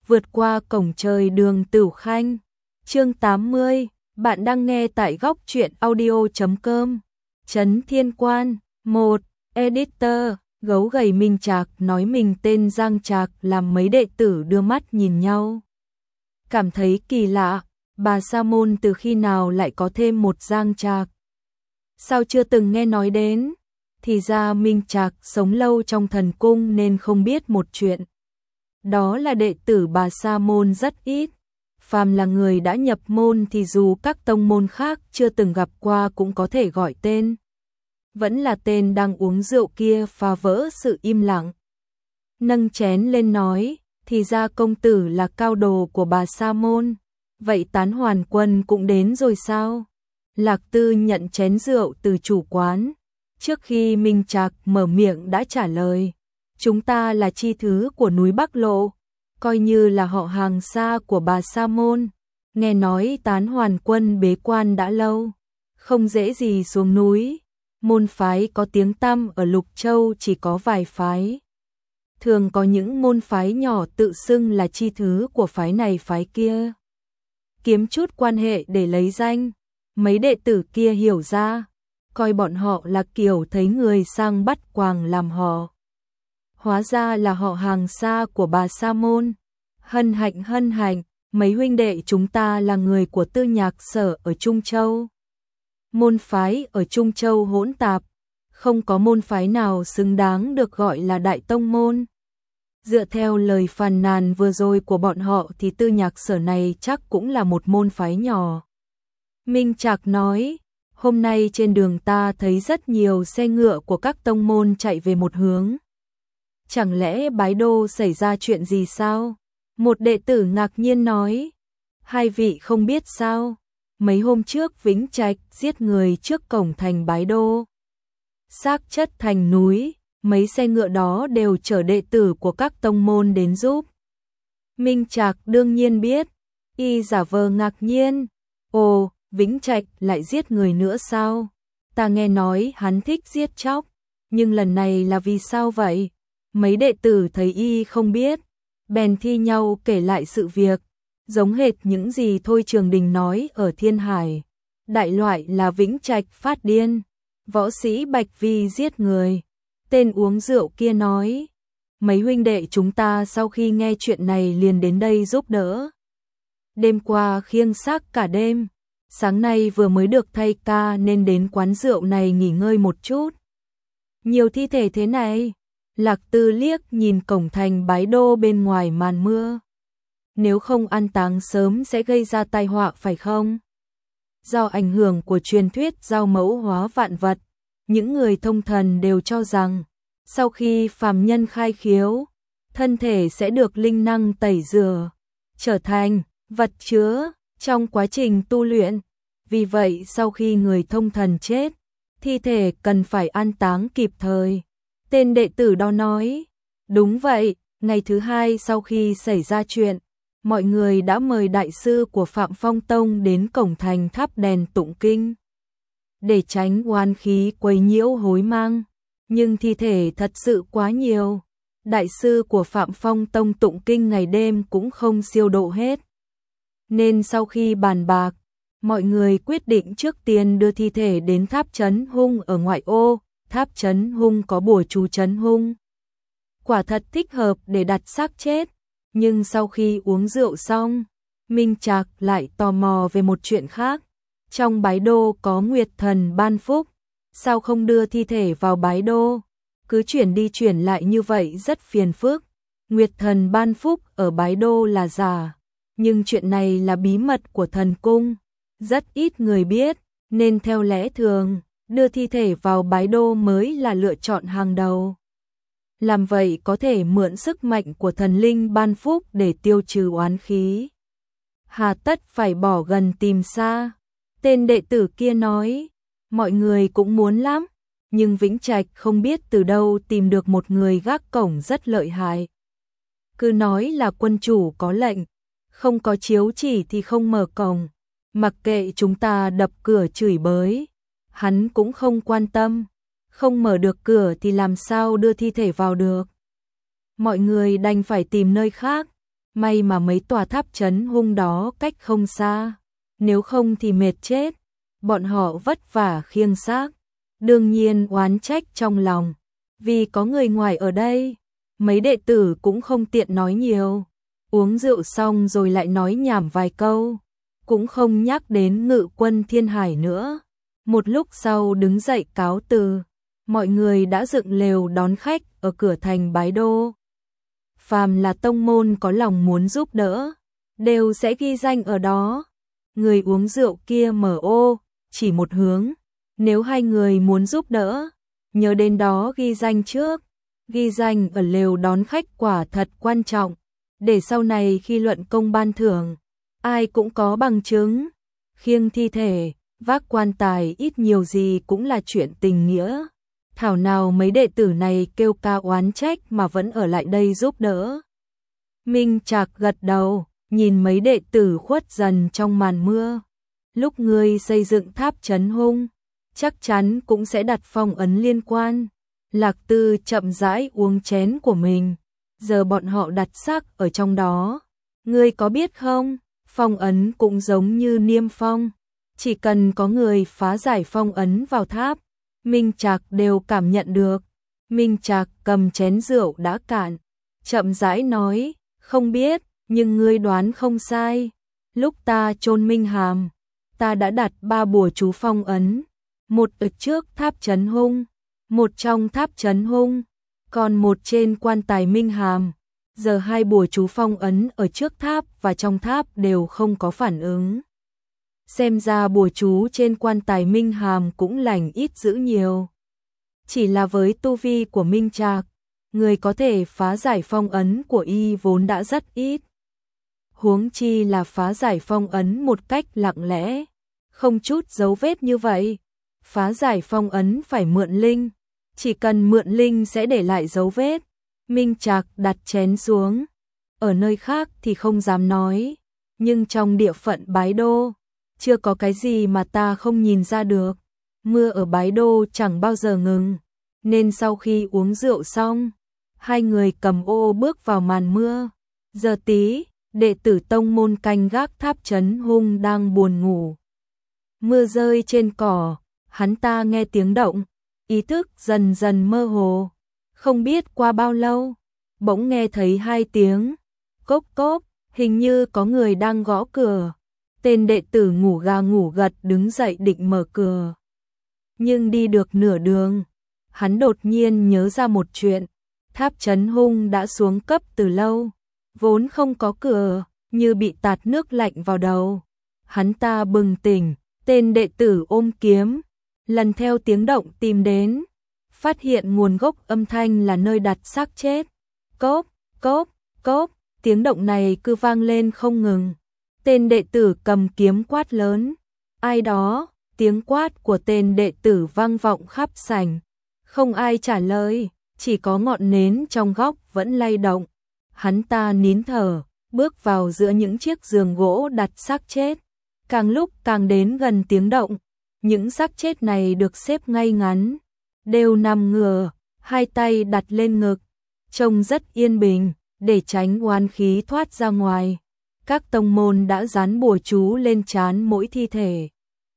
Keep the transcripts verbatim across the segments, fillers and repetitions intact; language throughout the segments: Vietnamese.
vượt qua cổng trời đường Tửu Khanh. Chương tám mươi, bạn đang nghe tại góc truyện audio chấm com. Trấn Thiên Quan. Một. Editor. Gấu gầy Minh Trạc nói mình tên Giang Trạc, làm mấy đệ tử đưa mắt nhìn nhau. Cảm thấy kỳ lạ, bà Sa Môn từ khi nào lại có thêm một Giang Trạc? Sao chưa từng nghe nói đến? Thì ra Minh Trạc sống lâu trong thần cung nên không biết một chuyện. Đó là đệ tử bà Sa Môn rất ít. Phàm là người đã nhập môn thì dù các tông môn khác chưa từng gặp qua cũng có thể gọi tên. Vẫn là tên đang uống rượu kia phá vỡ sự im lặng. Nâng chén lên nói, thì ra công tử là cao đồ của bà Sa Môn. Vậy Tán Hoàn Quân cũng đến rồi sao? Lạc Tư nhận chén rượu từ chủ quán. Trước khi Minh Trạc mở miệng đã trả lời. Chúng ta là chi thứ của núi Bắc Lộ, coi như là họ hàng xa của bà Sa Môn. Nghe nói Tán Hoàn Quân bế quan đã lâu, không dễ gì xuống núi. Môn phái có tiếng tăm ở Lục Châu chỉ có vài phái. Thường có những môn phái nhỏ tự xưng là chi thứ của phái này phái kia. Kiếm chút quan hệ để lấy danh. Mấy đệ tử kia hiểu ra, coi bọn họ là kiểu thấy người sang bắt quàng làm họ. Hóa ra là họ hàng xa của bà Sa Môn. Hân hạnh hân hạnh, mấy huynh đệ chúng ta là người của Tư Nhạc Sở ở Trung Châu. Môn phái ở Trung Châu hỗn tạp, không có môn phái nào xứng đáng được gọi là đại tông môn. Dựa theo lời phàn nàn vừa rồi của bọn họ thì Tư Nhạc Sở này chắc cũng là một môn phái nhỏ. Minh Trạc nói, hôm nay trên đường ta thấy rất nhiều xe ngựa của các tông môn chạy về một hướng. Chẳng lẽ Bái Đô xảy ra chuyện gì sao? Một đệ tử ngạc nhiên nói, hai vị không biết sao? Mấy hôm trước Vĩnh Trạch giết người trước cổng thành Bái Đô. Xác chất thành núi, mấy xe ngựa đó đều chở đệ tử của các tông môn đến giúp. Minh Trạc đương nhiên biết, y giả vờ ngạc nhiên. Ồ, Vĩnh Trạch lại giết người nữa sao? Ta nghe nói hắn thích giết chóc, nhưng lần này là vì sao vậy? Mấy đệ tử thấy y không biết, bèn thi nhau kể lại sự việc, giống hệt những gì Thôi Trường Đình nói ở Thiên Hải. Đại loại là Vĩnh Trạch phát điên, võ sĩ Bạch Vi giết người. Tên uống rượu kia nói, mấy huynh đệ chúng ta sau khi nghe chuyện này liền đến đây giúp đỡ. Đêm qua khiêng xác cả đêm, sáng nay vừa mới được thay ca nên đến quán rượu này nghỉ ngơi một chút. Nhiều thi thể thế này. Lạc Tư liếc nhìn cổng thành Bái Đô bên ngoài màn mưa. Nếu không an táng sớm sẽ gây ra tai họa phải không? Do ảnh hưởng của truyền thuyết giao mẫu hóa vạn vật, những người thông thần đều cho rằng sau khi phàm nhân khai khiếu, thân thể sẽ được linh năng tẩy rửa, trở thành vật chứa trong quá trình tu luyện. Vì vậy sau khi người thông thần chết, thi thể cần phải an táng kịp thời. Tên đệ tử đó nói, đúng vậy, ngày thứ hai sau khi xảy ra chuyện, mọi người đã mời đại sư của Phạm Phong Tông đến cổng thành thắp đèn tụng kinh. Để tránh oan khí quấy nhiễu hối mang, nhưng thi thể thật sự quá nhiều. Đại sư của Phạm Phong Tông tụng kinh ngày đêm cũng không siêu độ hết. Nên sau khi bàn bạc, mọi người quyết định trước tiên đưa thi thể đến tháp Trấn Hung ở ngoại ô. Tháp Trấn Hung có bùa chú Trấn Hung, quả thật thích hợp để đặt xác chết. Nhưng sau khi uống rượu xong, Minh Trạc lại tò mò về một chuyện khác. Trong Bái Đô có Nguyệt Thần ban phúc, sao không đưa thi thể vào Bái Đô? Cứ chuyển đi chuyển lại như vậy rất phiền phức. Nguyệt Thần ban phúc ở Bái Đô là giả, nhưng chuyện này là bí mật của thần cung, rất ít người biết, nên theo lẽ thường đưa thi thể vào Bái Đô mới là lựa chọn hàng đầu. Làm vậy có thể mượn sức mạnh của thần linh ban phúc để tiêu trừ oán khí. Hà tất phải bỏ gần tìm xa. Tên đệ tử kia nói, mọi người cũng muốn lắm, nhưng Vĩnh Trạch không biết từ đâu tìm được một người gác cổng rất lợi hại. Cứ nói là quân chủ có lệnh, không có chiếu chỉ thì không mở cổng, mặc kệ chúng ta đập cửa chửi bới. Hắn cũng không quan tâm, không mở được cửa thì làm sao đưa thi thể vào được. Mọi người đành phải tìm nơi khác. may mà mấy tòa tháp trấn hung đó cách không xa, nếu không thì mệt chết. Bọn họ vất vả khiêng xác, đương nhiên oán trách trong lòng, vì có người ngoài ở đây, mấy đệ tử cũng không tiện nói nhiều. Uống rượu xong rồi lại nói nhảm vài câu, cũng không nhắc đến Ngự Quân Thiên Hải nữa. Một lúc sau đứng dậy cáo từ, mọi người đã dựng lều đón khách ở cửa thành Bái Đô. Phàm là tông môn có lòng muốn giúp đỡ, đều sẽ ghi danh ở đó. Người uống rượu kia mở ô, chỉ một hướng, nếu hai người muốn giúp đỡ, nhớ đến đó ghi danh trước. Ghi danh ở lều đón khách quả thật quan trọng, để sau này khi luận công ban thưởng, ai cũng có bằng chứng. Khiêng thi thể, vác quan tài ít nhiều gì cũng là chuyện tình nghĩa. Thảo nào mấy đệ tử này kêu ca oán trách mà vẫn ở lại đây giúp đỡ. Minh Trạc gật đầu, nhìn mấy đệ tử khuất dần trong màn mưa. Lúc ngươi xây dựng tháp trấn hung, chắc chắn cũng sẽ đặt phong ấn liên quan. Lạc Tư chậm rãi uống chén của mình, giờ bọn họ đặt xác ở trong đó. Ngươi có biết không, phong ấn cũng giống như niêm phong, chỉ cần có người phá giải phong ấn vào tháp, Minh Trạc đều cảm nhận được. Minh Trạc cầm chén rượu đã cạn, chậm rãi nói, không biết, nhưng ngươi đoán không sai. Lúc ta chôn Minh Hàm, ta đã đặt ba bùa chú phong ấn, một ở trước tháp trấn hung, một trong tháp trấn hung, còn một trên quan tài Minh Hàm. Giờ hai bùa chú phong ấn ở trước tháp và trong tháp đều không có phản ứng. Xem ra bùa chú trên quan tài Minh Hàm cũng lành ít dữ nhiều. Chỉ là với tu vi của Minh Trạc, người có thể phá giải phong ấn của y vốn đã rất ít. Huống chi là phá giải phong ấn một cách lặng lẽ, không chút dấu vết như vậy. Phá giải phong ấn phải mượn linh, chỉ cần mượn linh sẽ để lại dấu vết. Minh Trạc đặt chén xuống, ở nơi khác thì không dám nói, nhưng trong địa phận Bái Đô, chưa có cái gì mà ta không nhìn ra được. Mưa ở Bái Đô chẳng bao giờ ngừng, nên sau khi uống rượu xong, hai người cầm ô bước vào màn mưa. Giờ tí, đệ tử tông môn canh gác tháp trấn hung đang buồn ngủ. Mưa rơi trên cỏ, hắn ta nghe tiếng động, ý thức dần dần mơ hồ. Không biết qua bao lâu, bỗng nghe thấy hai tiếng cốp cốp, hình như có người đang gõ cửa. Tên đệ tử ngủ gà ngủ gật đứng dậy định mở cửa. Nhưng đi được nửa đường, hắn đột nhiên nhớ ra một chuyện. Tháp trấn hung đã xuống cấp từ lâu, vốn không có cửa, như bị tạt nước lạnh vào đầu. Hắn ta bừng tỉnh, tên đệ tử ôm kiếm, lần theo tiếng động tìm đến, phát hiện nguồn gốc âm thanh là nơi đặt xác chết. Cốp, cốp, cốp, tiếng động này cứ vang lên không ngừng. Tên đệ tử cầm kiếm quát lớn, ai đó, tiếng quát của tên đệ tử vang vọng khắp sảnh. Không ai trả lời, chỉ có ngọn nến trong góc vẫn lay động. Hắn ta nín thở, bước vào giữa những chiếc giường gỗ đặt xác chết. Càng lúc càng đến gần tiếng động, những xác chết này được xếp ngay ngắn, đều nằm ngửa, hai tay đặt lên ngực, trông rất yên bình, để tránh oán khí thoát ra ngoài. Các tông môn đã dán bùa chú lên trán mỗi thi thể.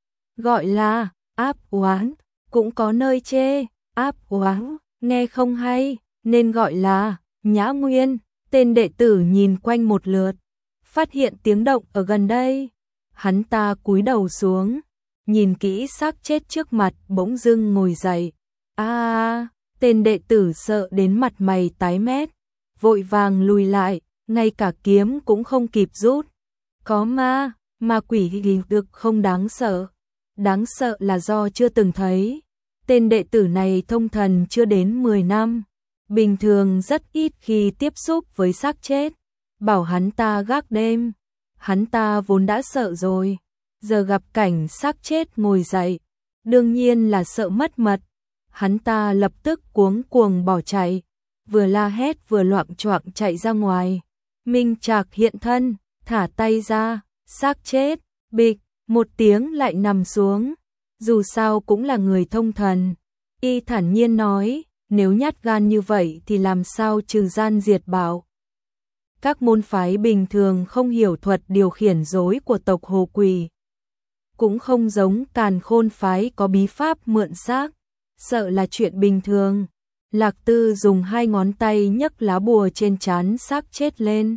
Gọi là áp oán, cũng có nơi chê, áp oán, nghe không hay, nên gọi là nhã nguyên. Tên đệ tử nhìn quanh một lượt, phát hiện tiếng động ở gần đây. Hắn ta cúi đầu xuống, nhìn kỹ xác chết trước mặt, bỗng dưng ngồi dậy. A, à, tên đệ tử sợ đến mặt mày tái mét, vội vàng lùi lại, ngay cả kiếm cũng không kịp rút. Có ma, ma quỷ gì được không đáng sợ. Đáng sợ là do chưa từng thấy. Tên đệ tử này thông thần chưa đến mười năm, bình thường rất ít khi tiếp xúc với xác chết. Bảo hắn ta gác đêm, hắn ta vốn đã sợ rồi, giờ gặp cảnh xác chết ngồi dậy, đương nhiên là sợ mất mật. Hắn ta lập tức cuống cuồng bỏ chạy, vừa la hét vừa loạng choạng chạy ra ngoài. Minh Trạc hiện thân, thả tay ra, xác chết, bịch, một tiếng lại nằm xuống. Dù sao cũng là người thông thần, y thản nhiên nói, nếu nhát gan như vậy thì làm sao trừ gian diệt bảo. Các môn phái bình thường không hiểu thuật điều khiển rối của tộc Hồ Quỷ. Cũng không giống Càn Khôn phái có bí pháp mượn xác, sợ là chuyện bình thường. Lạc Tư dùng hai ngón tay nhấc lá bùa trên trán xác chết lên.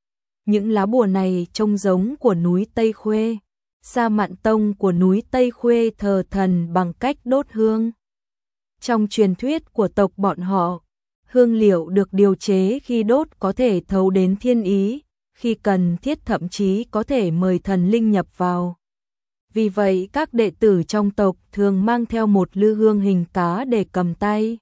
Những lá bùa này trông giống của núi Tây Khuê. Sa Mạn Tông của núi Tây Khuê thờ thần bằng cách đốt hương. Trong truyền thuyết của tộc bọn họ, hương liệu được điều chế khi đốt có thể thấu đến thiên ý, khi cần thiết thậm chí có thể mời thần linh nhập vào. Vì vậy các đệ tử trong tộc thường mang theo một lư hương hình cá để cầm tay.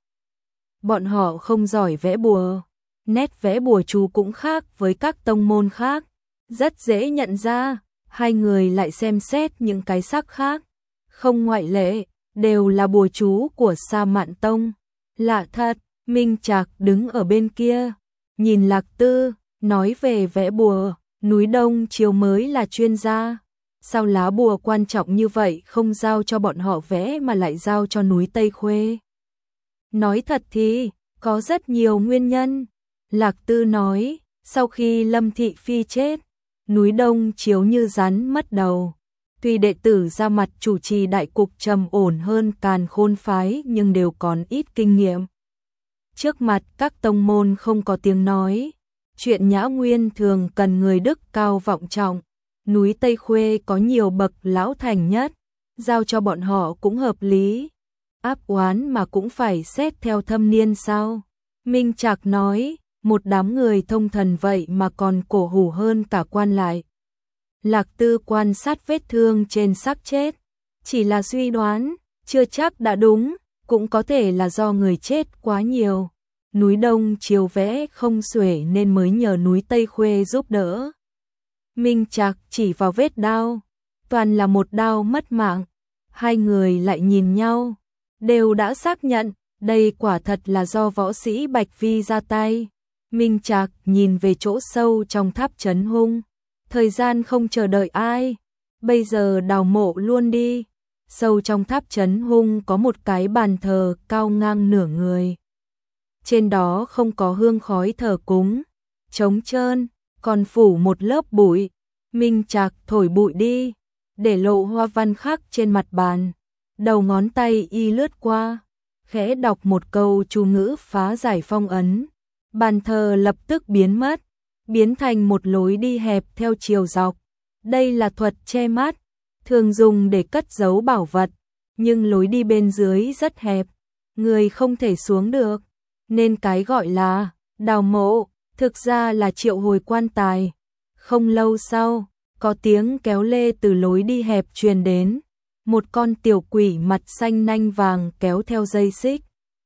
Bọn họ không giỏi vẽ bùa, nét vẽ bùa chú cũng khác với các tông môn khác, rất dễ nhận ra. Hai người lại xem xét những cái sắc khác, không ngoại lệ, đều là bùa chú của Sa Mạn Tông. Lạ thật, Minh Trạc đứng ở bên kia, nhìn Lạc Tư, nói về vẽ bùa, núi Đông Chiếu mới là chuyên gia. Sao lá bùa quan trọng như vậy không giao cho bọn họ vẽ mà lại giao cho núi Tây Khuê? Nói thật thì, có rất nhiều nguyên nhân. Lạc Tư nói, sau khi Lâm Thị Phi chết, núi Đông Chiếu như rắn mất đầu. Tuy đệ tử ra mặt chủ trì đại cục trầm ổn hơn Càn Khôn phái nhưng đều còn ít kinh nghiệm. Trước mặt các tông môn không có tiếng nói. Chuyện Nhã Nguyên thường cần người đức cao vọng trọng. Núi Tây Khuê có nhiều bậc lão thành nhất, giao cho bọn họ cũng hợp lý. Áp oán mà cũng phải xét theo thâm niên sao? Minh Trạc nói, một đám người thông thần vậy mà còn cổ hủ hơn cả quan lại. Lạc Tư quan sát vết thương trên xác chết, chỉ là suy đoán, chưa chắc đã đúng, cũng có thể là do người chết quá nhiều. Núi Đông Chiếu vẽ không xuể nên mới nhờ núi Tây Khuê giúp đỡ. Minh Trạc chỉ vào vết đao, toàn là một đao mất mạng. Hai người lại nhìn nhau, đều đã xác nhận, đây quả thật là do võ sĩ Bạch Vi ra tay. Minh Trạc nhìn về chỗ sâu trong tháp trấn hung, thời gian không chờ đợi ai, bây giờ đào mộ luôn đi. Sâu trong tháp trấn hung có một cái bàn thờ cao ngang nửa người. Trên đó không có hương khói thờ cúng, trống trơn, còn phủ một lớp bụi. Minh Trạc thổi bụi đi, để lộ hoa văn khắc trên mặt bàn. Đầu ngón tay y lướt qua, khẽ đọc một câu chú ngữ phá giải phong ấn. Bàn thờ lập tức biến mất, biến thành một lối đi hẹp theo chiều dọc. Đây là thuật che mắt, thường dùng để cất giấu bảo vật, nhưng lối đi bên dưới rất hẹp, người không thể xuống được, nên cái gọi là đào mộ thực ra là triệu hồi quan tài. Không lâu sau, có tiếng kéo lê từ lối đi hẹp truyền đến, một con tiểu quỷ mặt xanh nanh vàng kéo theo dây xích.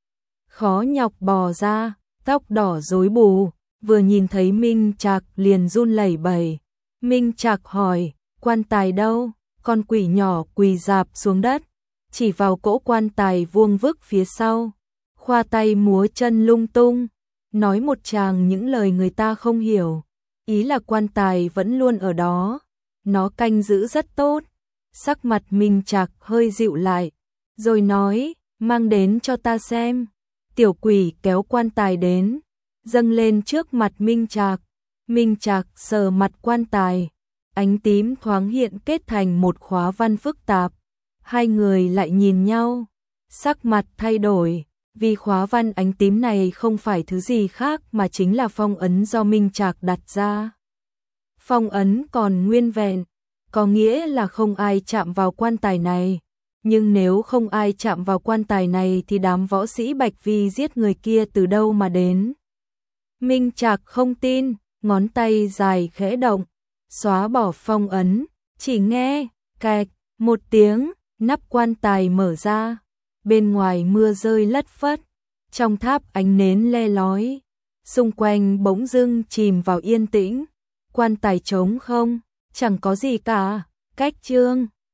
Khó nhọc bò ra, tóc đỏ rối bù, vừa nhìn thấy Minh Trạc liền run lẩy bẩy. Minh Trạc hỏi, quan tài đâu? Con quỷ nhỏ quỳ rạp xuống đất, chỉ vào cỗ quan tài vuông vức phía sau, khoa tay múa chân lung tung, nói một tràng những lời người ta không hiểu. Ý là quan tài vẫn luôn ở đó, nó canh giữ rất tốt. Sắc mặt Minh Trạc hơi dịu lại, rồi nói, mang đến cho ta xem. Tiểu quỷ kéo quan tài đến, dâng lên trước mặt Minh Trạc. Minh Trạc sờ mặt quan tài, ánh tím thoáng hiện kết thành một khóa văn phức tạp. Hai người lại nhìn nhau, sắc mặt thay đổi, vì khóa văn ánh tím này không phải thứ gì khác mà chính là phong ấn do Minh Trạc đặt ra. Phong ấn còn nguyên vẹn, có nghĩa là không ai chạm vào quan tài này. Nhưng nếu không ai chạm vào quan tài này thì đám võ sĩ Bạch Vi giết người kia từ đâu mà đến? Minh Trạc không tin, ngón tay dài khẽ động, xóa bỏ phong ấn, chỉ nghe, cạch, một tiếng, nắp quan tài mở ra. Bên ngoài mưa rơi lất phất, trong tháp ánh nến le lói, xung quanh bỗng dưng chìm vào yên tĩnh. Quan tài trống không, chẳng có gì cả. Cách chương